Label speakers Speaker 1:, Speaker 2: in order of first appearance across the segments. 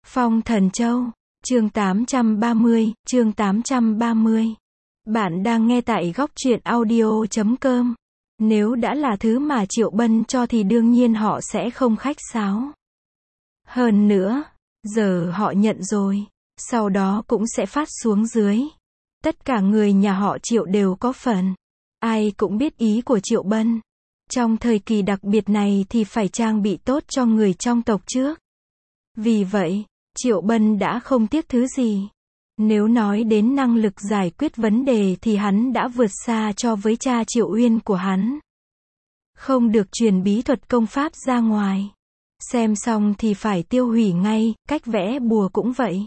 Speaker 1: Phong Thần Châu, chương 830, chương 830. Bạn đang nghe tại góc truyện audio.com. Nếu đã là thứ mà Triệu Bân cho thì đương nhiên họ sẽ không khách sáo. Hơn nữa, giờ họ nhận rồi, sau đó cũng sẽ phát xuống dưới. Tất cả người nhà họ Triệu đều có phần. Ai cũng biết ý của Triệu Bân. Trong thời kỳ đặc biệt này thì phải trang bị tốt cho người trong tộc trước. Vì vậy, Triệu Bân đã không tiếc thứ gì. Nếu nói đến năng lực giải quyết vấn đề thì hắn đã vượt xa cho với cha Triệu Uyên của hắn. Không được truyền bí thuật công pháp ra ngoài. Xem xong thì phải tiêu hủy ngay, cách vẽ bùa cũng vậy.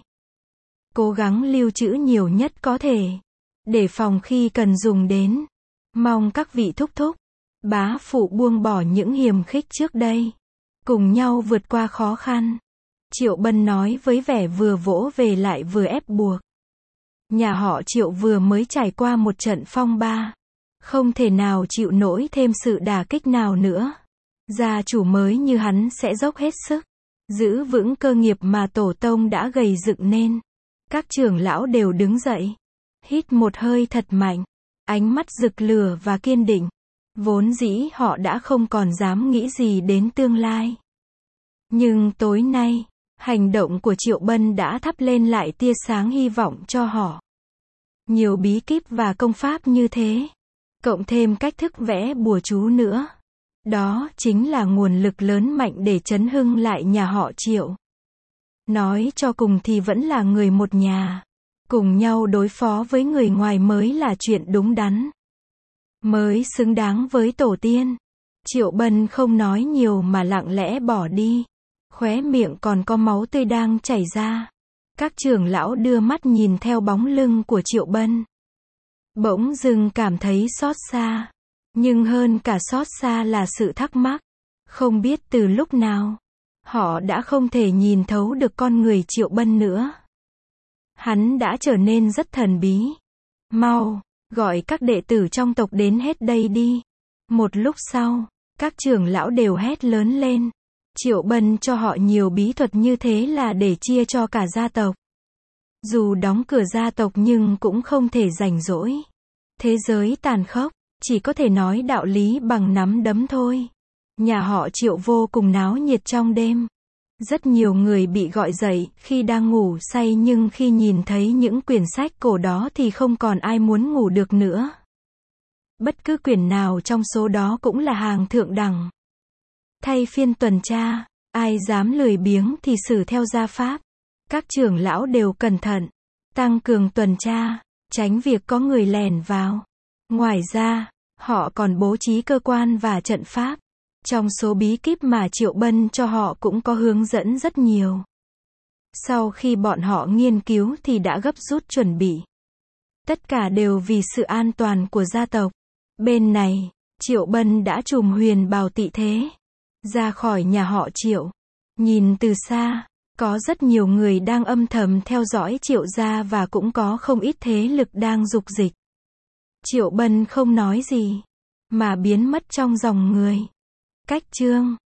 Speaker 1: Cố gắng lưu trữ nhiều nhất có thể, để phòng khi cần dùng đến. Mong các vị thúc thúc, bá phụ buông bỏ những hiềm khích trước đây. Cùng nhau vượt qua khó khăn. Triệu Bân nói với vẻ vừa vỗ về lại vừa ép buộc. Nhà họ Triệu vừa mới trải qua một trận phong ba. Không thể nào chịu nổi thêm sự đả kích nào nữa. Gia chủ mới như hắn sẽ dốc hết sức. Giữ vững cơ nghiệp mà tổ tông đã gầy dựng nên. Các trưởng lão đều đứng dậy. Hít một hơi thật mạnh. Ánh mắt rực lửa và kiên định. Vốn dĩ họ đã không còn dám nghĩ gì đến tương lai. Nhưng tối nay, hành động của Triệu Bân đã thắp lên lại tia sáng hy vọng cho họ. Nhiều bí kíp và công pháp như thế. Cộng thêm cách thức vẽ bùa chú nữa. Đó chính là nguồn lực lớn mạnh để chấn hưng lại nhà họ Triệu. Nói cho cùng thì vẫn là người một nhà. Cùng nhau đối phó với người ngoài mới là chuyện đúng đắn. Mới xứng đáng với tổ tiên. Triệu Bân không nói nhiều mà lặng lẽ bỏ đi. Khóe miệng còn có máu tươi đang chảy ra. Các trưởng lão đưa mắt nhìn theo bóng lưng của Triệu Bân. Bỗng dưng cảm thấy xót xa. Nhưng hơn cả xót xa là sự thắc mắc. Không biết từ lúc nào, họ đã không thể nhìn thấu được con người Triệu Bân nữa. Hắn đã trở nên rất thần bí. Mau, gọi các đệ tử trong tộc đến hết đây đi. Một lúc sau, các trưởng lão đều hét lớn lên. Triệu Bân cho họ nhiều bí thuật như thế là để chia cho cả gia tộc. Dù đóng cửa gia tộc nhưng cũng không thể rảnh rỗi. Thế giới tàn khốc, chỉ có thể nói đạo lý bằng nắm đấm thôi. Nhà họ Triệu vô cùng náo nhiệt trong đêm. Rất nhiều người bị gọi dậy khi đang ngủ say nhưng khi nhìn thấy những quyển sách cổ đó thì không còn ai muốn ngủ được nữa. Bất cứ quyển nào trong số đó cũng là hàng thượng đẳng. Thay phiên tuần tra, ai dám lười biếng thì xử theo gia pháp. Các trưởng lão đều cẩn thận, tăng cường tuần tra, tránh việc có người lẻn vào. Ngoài ra, họ còn bố trí cơ quan và trận pháp. Trong số bí kíp mà Triệu Bân cho họ cũng có hướng dẫn rất nhiều. Sau khi bọn họ nghiên cứu thì đã gấp rút chuẩn bị. Tất cả đều vì sự an toàn của gia tộc. Bên này, Triệu Bân đã trùm huyền bào tị thế. Ra khỏi nhà họ Triệu. Nhìn từ xa, có rất nhiều người đang âm thầm theo dõi Triệu gia và cũng có không ít thế lực đang dục dịch. Triệu Bân không nói gì, mà biến mất trong dòng người. Cách chương